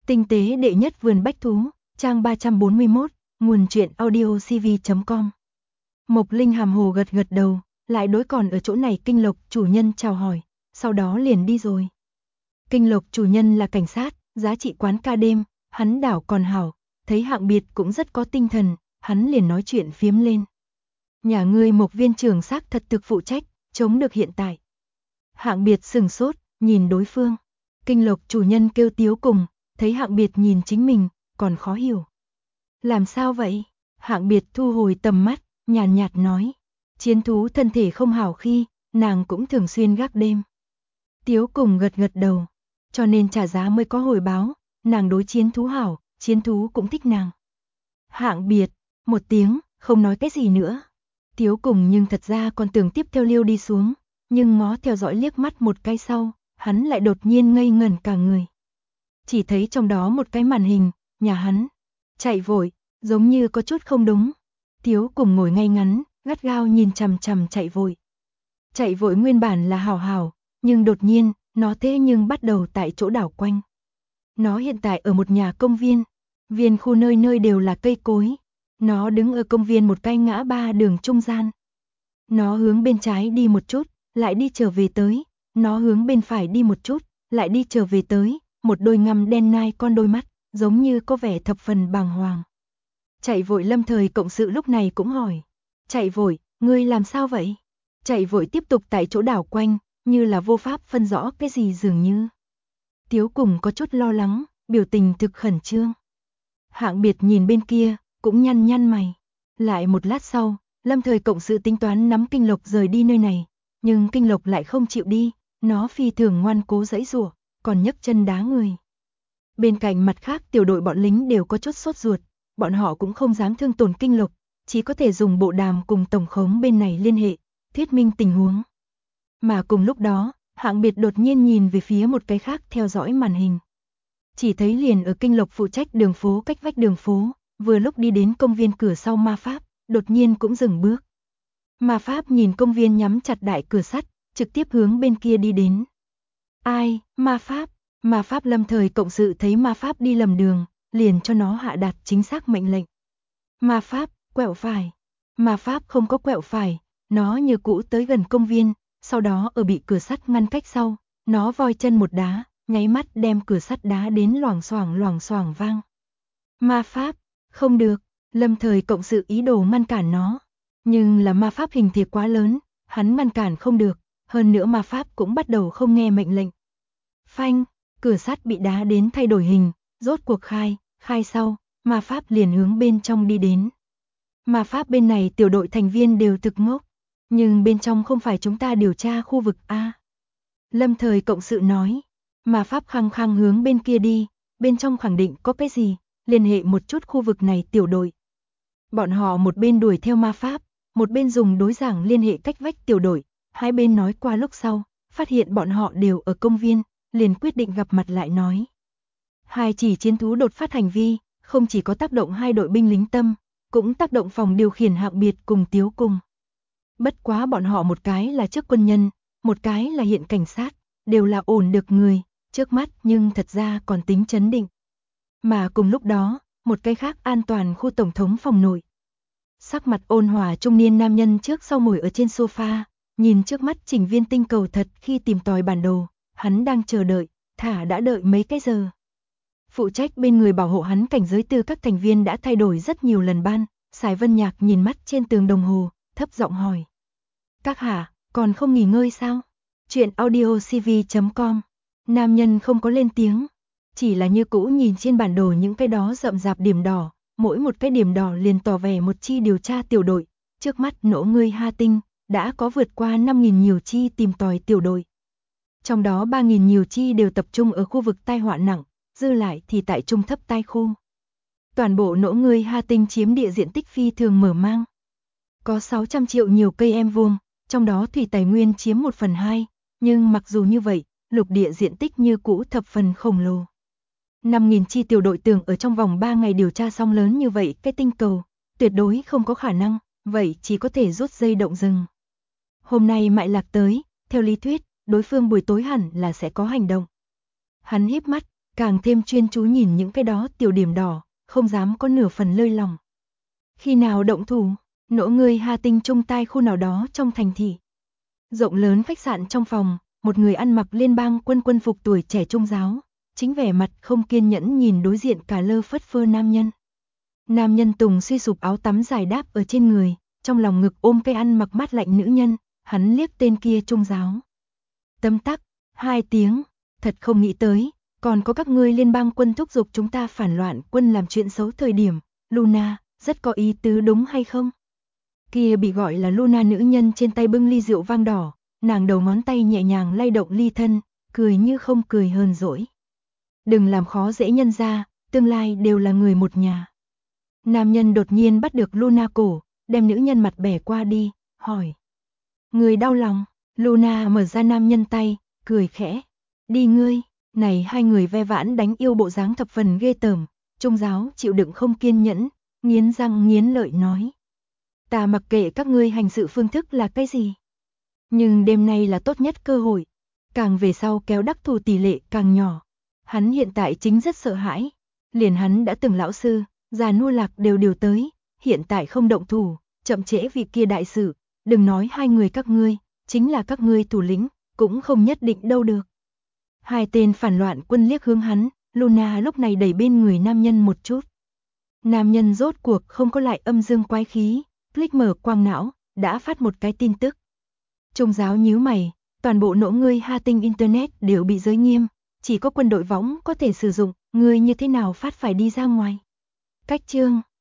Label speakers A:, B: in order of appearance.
A: Tinh tế đệ nhất vườn bách thú, trang 341, nguồn truyện audiocv.com. Mộc Linh hàm hồ gật gật đầu, lại đối còn ở chỗ này Kinh Lộc chủ nhân chào hỏi, sau đó liền đi rồi. Kinh Lộc chủ nhân là cảnh sát, giá trị quán ca đêm, hắn đảo còn hảo, thấy Hạng Biệt cũng rất có tinh thần, hắn liền nói chuyện phiếm lên. Nhà ngươi Mộc viên trưởng xác thật thực phụ trách, chống được hiện tại. Hạng Biệt sừng sốt, nhìn đối phương. Kinh Lộc chủ nhân kêu Tiếu Cùng, thấy Hạng Biệt nhìn chính mình, còn khó hiểu. Làm sao vậy? Hạng Biệt thu hồi tầm mắt, nhàn nhạt nói. Chiến thú thân thể không hảo khi, nàng cũng thường xuyên gác đêm. Tiếu Cùng gật gật đầu, cho nên trả giá mới có hồi báo, nàng đối chiến thú hảo, chiến thú cũng thích nàng. Hạng Biệt, một tiếng, không nói cái gì nữa. Tiếu Cùng nhưng thật ra còn tưởng tiếp theo liêu đi xuống, nhưng ngó theo dõi liếc mắt một cái sau, hắn lại đột nhiên ngây ngẩn cả người. Chỉ thấy trong đó một cái màn hình, nhà hắn, chạy vội, giống như có chút không đúng. Tiếu Cùng ngồi ngay ngắn, gắt gao nhìn chằm chằm chạy vội. Chạy vội nguyên bản là hảo hảo, nhưng đột nhiên, nó thế nhưng bắt đầu tại chỗ đảo quanh. Nó hiện tại ở một nhà công viên, viên khu nơi nơi đều là cây cối. Nó đứng ở công viên một cái ngã ba đường trung gian. Nó hướng bên trái đi một chút, lại đi trở về tới. Nó hướng bên phải đi một chút, lại đi trở về tới. Một đôi ngăm đen nai con đôi mắt, giống như có vẻ thập phần bàng hoàng. Chạy vội Lâm Thời cộng sự lúc này cũng hỏi. Chạy vội, ngươi làm sao vậy? Chạy vội tiếp tục tại chỗ đảo quanh, như là vô pháp phân rõ cái gì dường như. Tiếu Cùng có chút lo lắng, biểu tình thực khẩn trương. Hạng Biệt nhìn bên kia, cũng nhăn nhăn mày. Lại một lát sau, Lâm Thời cộng sự tính toán nắm Kinh Lộc rời đi nơi này, nhưng Kinh Lộc lại không chịu đi, nó phi thường ngoan cố giãy giụa, còn nhấc chân đá người. Bên cạnh mặt khác tiểu đội bọn lính đều có chút sốt ruột, bọn họ cũng không dám thương tổn Kinh Lộc, chỉ có thể dùng bộ đàm cùng tổng khống bên này liên hệ, thuyết minh tình huống. Mà cùng lúc đó, Hạng Biệt đột nhiên nhìn về phía một cái khác theo dõi màn hình. Chỉ thấy liền ở Kinh Lộc phụ trách đường phố cách vách đường phố, vừa lúc đi đến công viên cửa sau ma pháp, đột nhiên cũng dừng bước. Ma pháp nhìn công viên nhắm chặt đại cửa sắt, trực tiếp hướng bên kia đi đến. Ai, ma pháp? Ma pháp Lâm Thời cộng sự thấy ma pháp đi lầm đường, liền cho nó hạ đạt chính xác mệnh lệnh. Ma pháp, quẹo phải. Ma pháp không có quẹo phải, nó như cũ tới gần công viên, sau đó ở bị cửa sắt ngăn cách sau, nó voi chân một đá, nháy mắt đem cửa sắt đá đến loảng xoảng vang. Ma pháp, không được, Lâm Thời cộng sự ý đồ ngăn cản nó, nhưng là ma pháp hình thể quá lớn, hắn ngăn cản không được, hơn nữa ma pháp cũng bắt đầu không nghe mệnh lệnh. Phanh, cửa sắt bị đá đến thay đổi hình, rốt cuộc khai sau, ma pháp liền hướng bên trong đi đến. Ma pháp bên này tiểu đội thành viên đều thực ngốc, nhưng bên trong không phải chúng ta điều tra khu vực A. Lâm Thời cộng sự nói, ma pháp khăng khăng hướng bên kia đi, bên trong khẳng định có cái gì, liên hệ một chút khu vực này tiểu đội. Bọn họ một bên đuổi theo ma pháp, một bên dùng đối giảng liên hệ cách vách tiểu đội, hai bên nói qua lúc sau, phát hiện bọn họ đều ở công viên, liền quyết định gặp mặt lại nói. Hai chỉ chiến thú đột phát hành vi, không chỉ có tác động hai đội binh lính tâm, cũng tác động phòng điều khiển Hạng Biệt cùng Tiếu Cùng. Bất quá bọn họ một cái là trước quân nhân, một cái là hiện cảnh sát, đều là ổn được người, trước mắt nhưng thật ra còn tính chấn định. Mà cùng lúc đó, một cái khác an toàn khu tổng thống phòng nội. Sắc mặt ôn hòa trung niên nam nhân trước sau ngồi ở trên sofa, nhìn trước mắt chỉnh viên tinh cầu thật khi tìm tòi bản đồ, hắn đang chờ đợi, đã đợi mấy cái giờ. Phụ trách bên người bảo hộ hắn cảnh giới tư các thành viên đã thay đổi rất nhiều lần ban, Sài Vân Nhạc nhìn mắt trên tường đồng hồ, thấp giọng hỏi. Các hạ, còn không nghỉ ngơi sao? Chuyện audiocv.com. Nam nhân không có lên tiếng, chỉ là như cũ nhìn trên bản đồ những cái đó rậm rạp điểm đỏ, mỗi một cái điểm đỏ liền tỏ vẻ một chi điều tra tiểu đội, trước mắt nỗ ngươi Ha Tinh, đã có vượt qua 5.000 nhiều chi tìm tòi tiểu đội. Trong đó 3.000 nhiều chi đều tập trung ở khu vực tai họa nặng, dư lại thì tại trung thấp tai khu. Toàn bộ nỗ ngươi Ha Tinh chiếm địa diện tích phi thường mở mang. Có 600 triệu nhiều cây em vuông, trong đó thủy tài nguyên chiếm 1/2, nhưng mặc dù như vậy, lục địa diện tích như cũ thập phần khổng lồ. 5.000 chi tiểu đội tưởng ở trong vòng 3 ngày điều tra xong lớn như vậy cái tinh cầu, tuyệt đối không có khả năng, vậy chỉ có thể rút dây động rừng. Hôm nay Mại Lạc tới, theo lý thuyết, đối phương buổi tối hẳn là sẽ có hành động. Hắn híp mắt, càng thêm chuyên chú nhìn những cái đó tiểu điểm đỏ, không dám có nửa phần lơi lỏng. Khi nào động thủ, nỗ người Hà Tinh Trung tai khu nào đó trong thành thị. Rộng lớn khách sạn trong phòng, một người ăn mặc liên bang quân phục tuổi trẻ trung giáo, chính vẻ mặt không kiên nhẫn nhìn đối diện cả lơ phất phơ nam nhân. Nam nhân tùng suy sụp áo tắm dài đáp ở trên người, trong lòng ngực ôm cây ăn mặc mát lạnh nữ nhân, hắn liếc tên kia trung giáo. Tấm tắc, 2 tiếng, thật không nghĩ tới, còn có các ngươi liên bang quân thúc giục chúng ta phản loạn quân làm chuyện xấu thời điểm, Luna, rất có ý tứ đúng hay không? Kia bị gọi là Luna nữ nhân trên tay bưng ly rượu vang đỏ, nàng đầu ngón tay nhẹ nhàng lay động ly thân, cười như không cười hờn dỗi. Đừng làm khó dễ nhân ra, tương lai đều là người một nhà. Nam nhân đột nhiên bắt được Luna cổ, đem nữ nhân mặt bẻ qua đi, hỏi. Người đau lòng, Luna mở ra nam nhân tay, cười khẽ. Đi ngươi, này hai người ve vãn đánh yêu bộ dáng thập phần ghê tởm, trung giáo chịu đựng không kiên nhẫn, nghiến răng nghiến lợi nói. Ta mặc kệ các ngươi hành sự phương thức là cái gì. Nhưng đêm nay là tốt nhất cơ hội, càng về sau kéo đắc thù tỷ lệ càng nhỏ. Hắn hiện tại chính rất sợ hãi, liền hắn đã từng lão sư, già nua lạc đều tới, hiện tại không động thủ, chậm trễ vị kia đại sự, đừng nói hai người các ngươi, chính là các ngươi thủ lĩnh, cũng không nhất định đâu được. Hai tên phản loạn quân liếc hướng hắn, Luna lúc này đẩy bên người nam nhân một chút. Nam nhân rốt cuộc không có lại âm dương quái khí, click mở quang não, đã phát một cái tin tức. Trung giáo nhíu mày, toàn bộ nỗ ngươi Hà Tinh Internet đều bị giới nghiêm, chỉ có quân đội võng có thể sử dụng, ngươi như thế nào phát phải đi ra ngoài. Cách chương